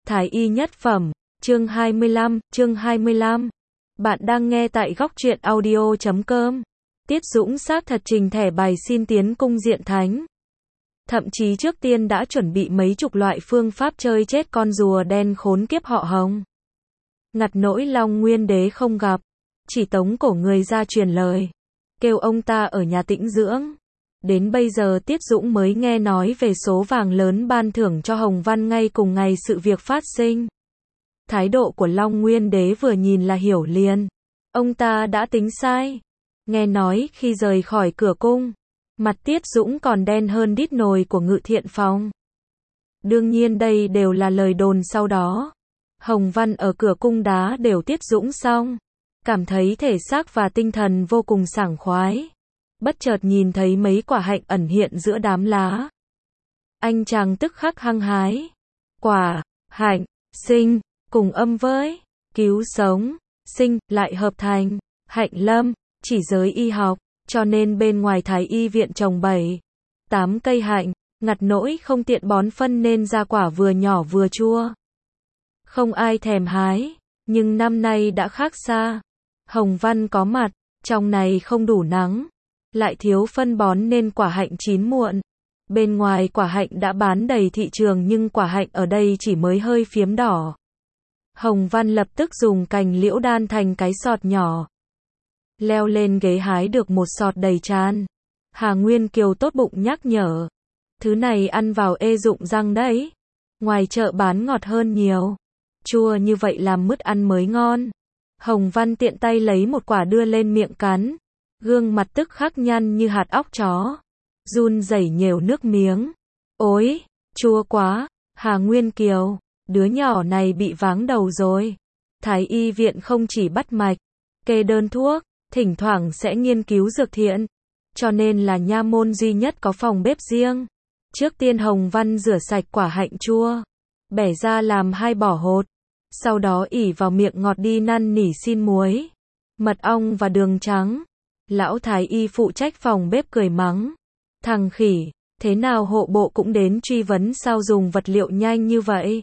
Thái y nhất phẩm, chương 25. Bạn đang nghe tại góc truyện audio.com. Tiết Dũng xác thật trình thẻ bài xin tiến cung diện thánh. Thậm chí trước tiên đã chuẩn bị mấy chục loại phương pháp chơi chết con rùa đen khốn kiếp họ Hồng. Ngặt nỗi Long Nguyên Đế không gặp, chỉ tống cổ người ra truyền lời, kêu ông ta ở nhà tĩnh dưỡng. Đến bây giờ Tiết Dũng mới nghe nói về số vàng lớn ban thưởng cho Hồng Văn ngay cùng ngày sự việc phát sinh. Thái độ của Long Nguyên Đế vừa nhìn là hiểu liền. Ông ta đã tính sai. Nghe nói khi rời khỏi cửa cung, mặt Tiết Dũng còn đen hơn đít nồi của Ngự Thiện Phòng. Đương nhiên đây đều là lời đồn sau đó. Hồng Văn ở cửa cung đá đều Tiết Dũng xong, cảm thấy thể xác và tinh thần vô cùng sảng khoái. Bất chợt nhìn thấy mấy quả hạnh ẩn hiện giữa đám lá. Anh chàng tức khắc hăng hái. Quả, hạnh, sinh, cùng âm với cứu sống, sinh, lại hợp thành hạnh lâm, chỉ giới y học, cho nên bên ngoài Thái y viện trồng 7-8 cây hạnh, ngặt nỗi không tiện bón phân nên ra quả vừa nhỏ vừa chua. Không ai thèm hái, nhưng năm nay đã khác xa. Hồng Văn có mặt, trong này không đủ nắng, lại thiếu phân bón nên quả hạnh chín muộn. Bên ngoài quả hạnh đã bán đầy thị trường nhưng quả hạnh ở đây chỉ mới hơi phiếm đỏ. Hồng Văn lập tức dùng cành liễu đan thành cái sọt nhỏ, leo lên ghế hái được một sọt đầy tràn. Hà Nguyên Kiều tốt bụng nhắc nhở, thứ này ăn vào ê dụng răng đấy, ngoài chợ bán ngọt hơn nhiều, chua như vậy làm mứt ăn mới ngon. Hồng Văn tiện tay lấy một quả đưa lên miệng cắn, gương mặt tức khắc nhăn như hạt óc chó, run rẩy nhều nước miếng. Ôi, chua quá. Hà Nguyên Kiều, đứa nhỏ này bị váng đầu rồi. Thái y viện không chỉ bắt mạch, kê đơn thuốc, thỉnh thoảng sẽ nghiên cứu dược thiện, cho nên là nha môn duy nhất có phòng bếp riêng. Trước tiên Hồng Văn rửa sạch quả hạnh chua, bẻ ra làm 2 bỏ hột, sau đó ỉ vào miệng ngọt đi năn nỉ xin muối, mật ong và đường trắng. Lão Thái y phụ trách phòng bếp cười mắng, thằng khỉ, thế nào hộ bộ cũng đến truy vấn sao dùng vật liệu nhanh như vậy.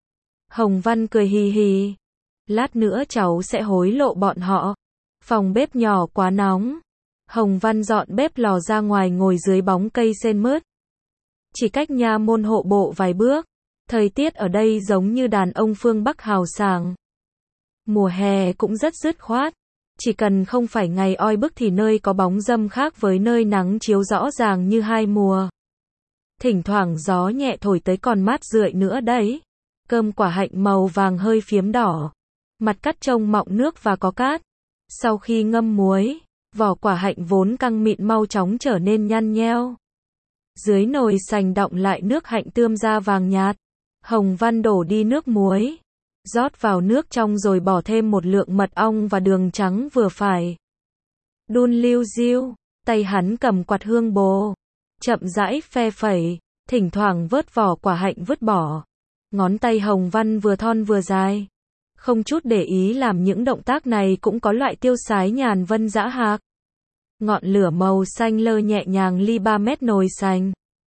Hồng Văn cười hì hì, lát nữa cháu sẽ hối lộ bọn họ. Phòng bếp nhỏ quá nóng. Hồng Văn dọn bếp lò ra ngoài ngồi dưới bóng cây sen mướt. Chỉ cách nha môn hộ bộ vài bước. Thời tiết ở đây giống như đàn ông phương Bắc hào sảng. Mùa hè cũng rất dứt khoát. Chỉ cần không phải ngày oi bức thì nơi có bóng râm khác với nơi nắng chiếu rõ ràng như hai mùa. Thỉnh thoảng gió nhẹ thổi tới còn mát rượi nữa đấy. Cơm quả hạnh màu vàng hơi phiếm đỏ. Mặt cắt trông mọng nước và có cát. Sau khi ngâm muối, vỏ quả hạnh vốn căng mịn mau chóng trở nên nhăn nheo. Dưới nồi sành đọng lại nước hạnh tươm ra vàng nhạt. Hồng Văn đổ đi nước muối, rót vào nước trong rồi bỏ thêm một lượng mật ong và đường trắng vừa phải. Đun liu riu, tay hắn cầm quạt hương bồ, chậm rãi phe phẩy, thỉnh thoảng vớt vỏ quả hạnh vứt bỏ. Ngón tay Hồng Văn vừa thon vừa dài, không chút để ý làm những động tác này cũng có loại tiêu sái nhàn vân dã hạc. Ngọn lửa màu xanh lơ nhẹ nhàng ly 3 mét nồi sành.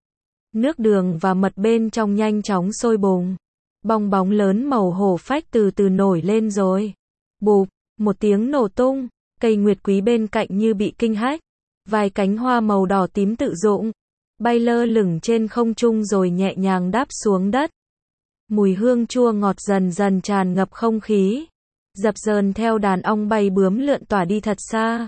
Nước đường và mật bên trong nhanh chóng sôi bùng. Bong bóng lớn màu hổ phách từ từ nổi lên rồi. Bụp, một tiếng nổ tung, cây nguyệt quý bên cạnh như bị kinh hách. Vài cánh hoa màu đỏ tím tự rụng, bay lơ lửng trên không trung rồi nhẹ nhàng đáp xuống đất. Mùi hương chua ngọt dần dần tràn ngập không khí, dập dờn theo đàn ong bay bướm lượn tỏa đi thật xa.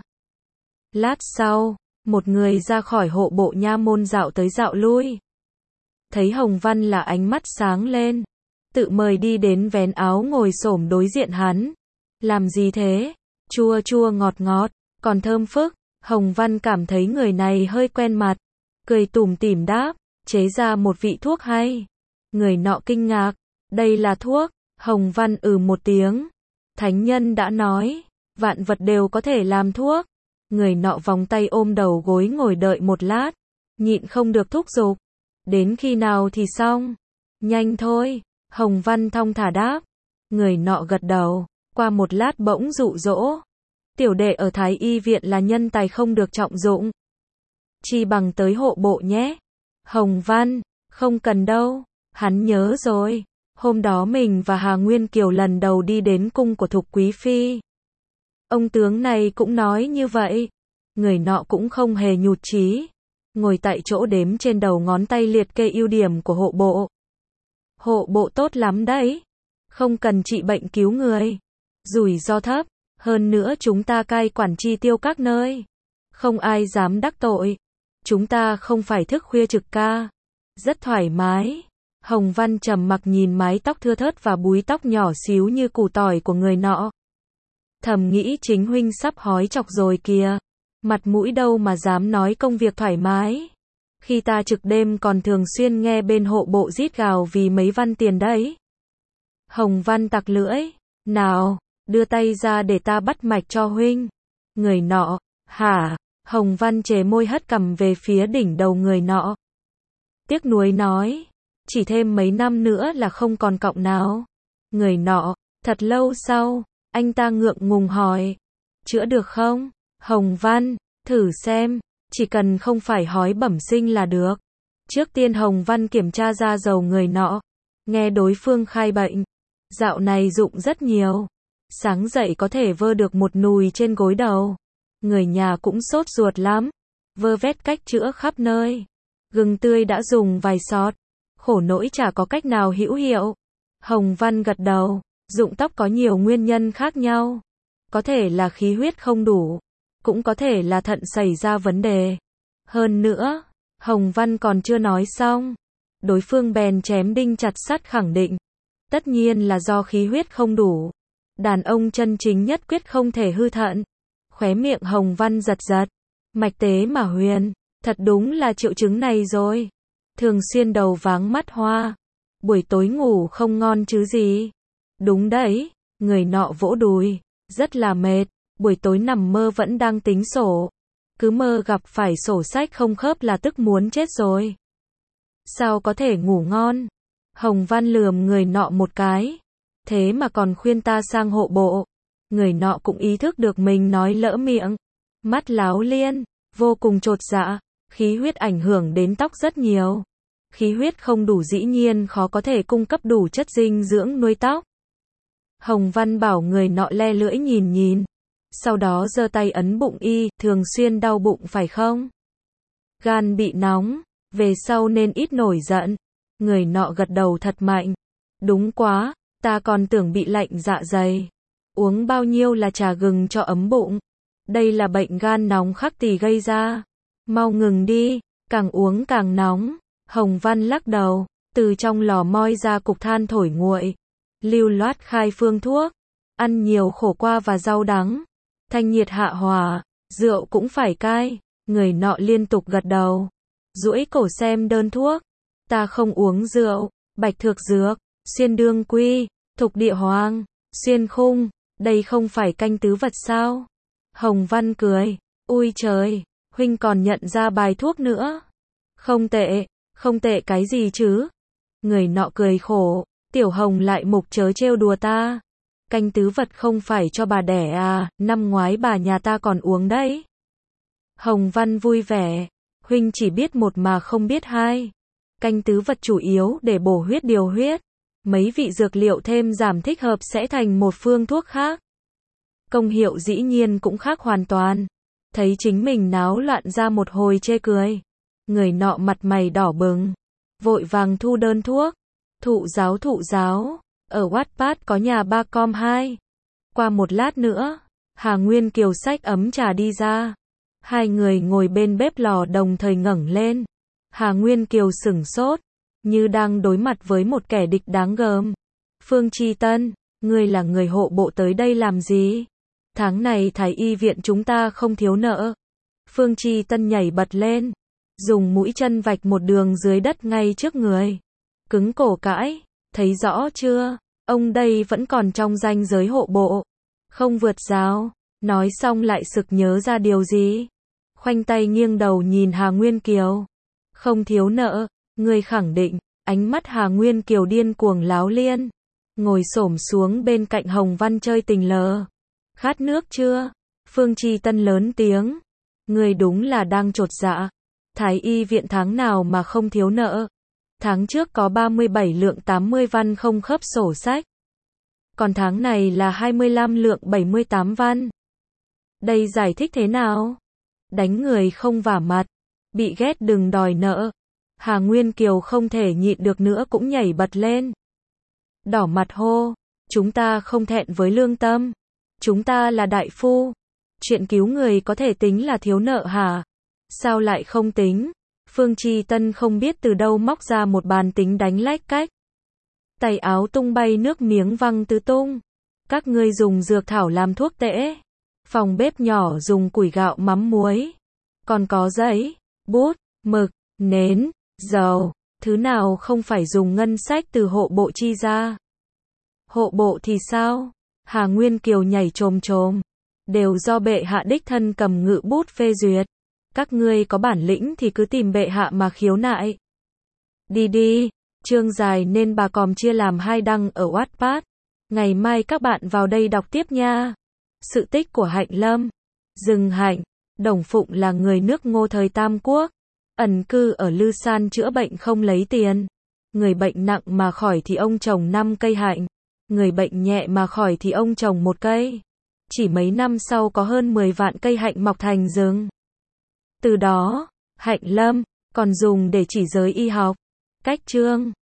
Lát sau, một người ra khỏi hộ bộ nha môn dạo tới dạo lui. Thấy Hồng Văn là ánh mắt sáng lên, tự mời đi đến vén áo ngồi xổm đối diện hắn. Làm gì thế? Chua chua ngọt ngọt, còn thơm phức. Hồng Văn cảm thấy người này hơi quen mặt, cười tủm tỉm đáp, chế ra một vị thuốc hay. Người nọ kinh ngạc, đây là thuốc. Hồng Văn một tiếng. Thánh nhân đã nói, vạn vật đều có thể làm thuốc. Người nọ vòng tay ôm đầu gối ngồi đợi một lát, nhịn không được thúc giục. Đến khi nào thì xong? Nhanh thôi. Hồng Văn thong thả đáp. Người nọ gật đầu, qua một lát bỗng dụ dỗ. Tiểu đệ ở Thái y viện là nhân tài không được trọng dụng. Chi bằng tới hộ bộ nhé. Hồng Văn, không cần đâu. Hắn nhớ rồi, Hôm đó mình và Hà Nguyên Kiều lần đầu đi đến cung của Thục Quý Phi. Ông tướng này cũng nói như vậy. Người nọ cũng không hề nhụt chí. Ngồi tại chỗ đếm trên đầu ngón tay liệt kê ưu điểm của hộ bộ. Hộ bộ tốt lắm đấy. Không cần trị bệnh cứu người. Rủi ro thấp. Hơn nữa chúng ta cai quản chi tiêu các nơi. Không ai dám đắc tội. Chúng ta không phải thức khuya trực ca. Rất thoải mái. Hồng Văn trầm mặc nhìn mái tóc thưa thớt và búi tóc nhỏ xíu như củ tỏi của người nọ. Thầm nghĩ chính huynh sắp hói chọc rồi kìa. Mặt mũi đâu mà dám nói công việc thoải mái. Khi ta trực đêm còn thường xuyên nghe bên hộ bộ rít gào vì mấy văn tiền đấy. Hồng Văn tặc lưỡi. Nào, đưa tay ra để ta bắt mạch cho huynh. Người nọ, hả? Hồng Văn chề môi hất cằm về phía đỉnh đầu người nọ. Tiếc nuối nói. Chỉ thêm mấy năm nữa là không còn cọng nào. Người nọ, thật lâu sau, anh ta ngượng ngùng hỏi. Chữa được không? Hồng Văn, thử xem, chỉ cần không phải hói bẩm sinh là được. Trước tiên Hồng Văn kiểm tra da dầu người nọ. Nghe đối phương khai bệnh. Dạo này rụng rất nhiều. Sáng dậy có thể vơ được một nùi trên gối đầu. Người nhà cũng sốt ruột lắm. Vơ vét cách chữa khắp nơi. Gừng tươi đã dùng vài xọt. Khổ nỗi chả có cách nào hữu hiệu. Hồng Văn gật đầu. Rụng tóc có nhiều nguyên nhân khác nhau. Có thể là khí huyết không đủ. Cũng có thể là thận xảy ra vấn đề. Hơn nữa, Hồng Văn còn chưa nói xong. Đối phương bèn chém đinh chặt sắt khẳng định. Tất nhiên là do khí huyết không đủ. Đàn ông chân chính nhất quyết không thể hư thận. Khóe miệng Hồng Văn giật giật. Mạch tế mà huyền. Thật đúng là triệu chứng này rồi. Thường xuyên đầu váng mắt hoa. Buổi tối ngủ không ngon chứ gì. Đúng đấy. Người nọ vỗ đùi. Rất là mệt. Buổi tối nằm mơ vẫn đang tính sổ. Cứ mơ gặp phải sổ sách không khớp là tức muốn chết rồi. Sao có thể ngủ ngon? Hồng Văn lườm người nọ một cái. Thế mà còn khuyên ta sang hộ bộ. Người nọ cũng ý thức được mình nói lỡ miệng. Mắt láo liên, vô cùng chột dạ. Khí huyết ảnh hưởng đến tóc rất nhiều. Khí huyết không đủ dĩ nhiên khó có thể cung cấp đủ chất dinh dưỡng nuôi tóc. Hồng Văn bảo người nọ le lưỡi nhìn nhìn. Sau đó giơ tay ấn bụng y, thường xuyên đau bụng phải không? Gan bị nóng, về sau nên ít nổi giận. Người nọ gật đầu thật mạnh. Đúng quá, ta còn tưởng bị lạnh dạ dày. Uống bao nhiêu là trà gừng cho ấm bụng. Đây là bệnh gan nóng khắc tỳ gây ra. Mau ngừng đi, càng uống càng nóng. Hồng Văn lắc đầu, từ trong lò moi ra cục than thổi nguội. Lưu loát khai phương thuốc. Ăn nhiều khổ qua và rau đắng. Thanh nhiệt hạ hỏa, rượu cũng phải cai. Người nọ liên tục gật đầu. Duỗi cổ xem đơn thuốc. Ta không uống rượu, bạch thược dược, xuyên đương quy, thục địa hoàng, xuyên khung. Đây không phải canh tứ vật sao? Hồng Văn cười. Ui trời, huynh còn nhận ra bài thuốc nữa. Không tệ, không tệ cái gì chứ? Người nọ cười khổ. Tiểu Hồng lại mục chớ trêu đùa ta. Canh tứ vật không phải cho bà đẻ à, năm ngoái bà nhà ta còn uống đấy. Hồng Văn vui vẻ. Huynh chỉ biết một mà không biết hai. Canh tứ vật chủ yếu để bổ huyết điều huyết. Mấy vị dược liệu thêm giảm thích hợp sẽ thành một phương thuốc khác. Công hiệu dĩ nhiên cũng khác hoàn toàn. Thấy chính mình náo loạn ra một hồi chê cười. Người nọ mặt mày đỏ bừng. Vội vàng thu đơn thuốc. Thụ giáo. Ở Wattpad có nhà ba com 2. Qua một lát nữa, Hà Nguyên Kiều xách ấm trà đi ra. Hai người ngồi bên bếp lò đồng thời ngẩng lên. Hà Nguyên Kiều sửng sốt, như đang đối mặt với một kẻ địch đáng gờm. Phương Chi Tân, ngươi là người hộ bộ tới đây làm gì? Tháng này Thái y viện chúng ta không thiếu nợ. Phương Chi Tân nhảy bật lên, dùng mũi chân vạch một đường dưới đất ngay trước người. Cứng cổ cãi, thấy rõ chưa? Ông đây vẫn còn trong ranh giới hộ bộ. Không vượt rào. Nói xong lại sực nhớ ra điều gì. Khoanh tay nghiêng đầu nhìn Hà Nguyên Kiều. Không thiếu nợ, ngươi khẳng định. Ánh mắt Hà Nguyên Kiều điên cuồng láo liên. Ngồi xổm xuống bên cạnh Hồng Văn chơi tình lờ. Khát nước chưa? Phương Chi Tân lớn tiếng. Ngươi đúng là đang chột dạ. Thái y viện tháng nào mà không thiếu nợ. Tháng trước có 37 lượng 80 văn không khớp sổ sách. Còn tháng này là 25 lượng 78 văn. Đây giải thích thế nào? Đánh người không vả mặt, bị ghét đừng đòi nợ. Hà Nguyên Kiều không thể nhịn được nữa cũng nhảy bật lên. Đỏ mặt hô, chúng ta không thẹn với lương tâm. Chúng ta là đại phu. Chuyện cứu người có thể tính là thiếu nợ hả? Sao lại không tính? Phương Chi Tân không biết từ đâu móc ra một bàn tính đánh lách cách. Tay áo tung bay nước miếng văng tứ tung. Các ngươi dùng dược thảo làm thuốc tễ. Phòng bếp nhỏ dùng củi gạo mắm muối. Còn có giấy, bút, mực, nến, dầu. Thứ nào không phải dùng ngân sách từ hộ bộ chi ra? Hộ bộ thì sao? Hà Nguyên Kiều nhảy chồm chồm. Đều do bệ hạ đích thân cầm ngự bút phê duyệt. Các ngươi có bản lĩnh thì cứ tìm bệ hạ mà khiếu nại. Đi đi, chương dài nên bà còm chia làm 2 đăng ở Wattpad. Ngày mai các bạn vào đây đọc tiếp nha. Sự tích của Hạnh Lâm. Dương Hạnh, Đồng Phụng là người nước Ngô thời Tam Quốc. Ẩn cư ở Lư San chữa bệnh không lấy tiền. Người bệnh nặng mà khỏi thì ông trồng 5 cây hạnh. Người bệnh nhẹ mà khỏi thì ông trồng 1 cây. Chỉ mấy năm sau có hơn 10 vạn cây hạnh mọc thành rừng. Từ đó, Hạnh Lâm còn dùng để chỉ giới y học. Cách chương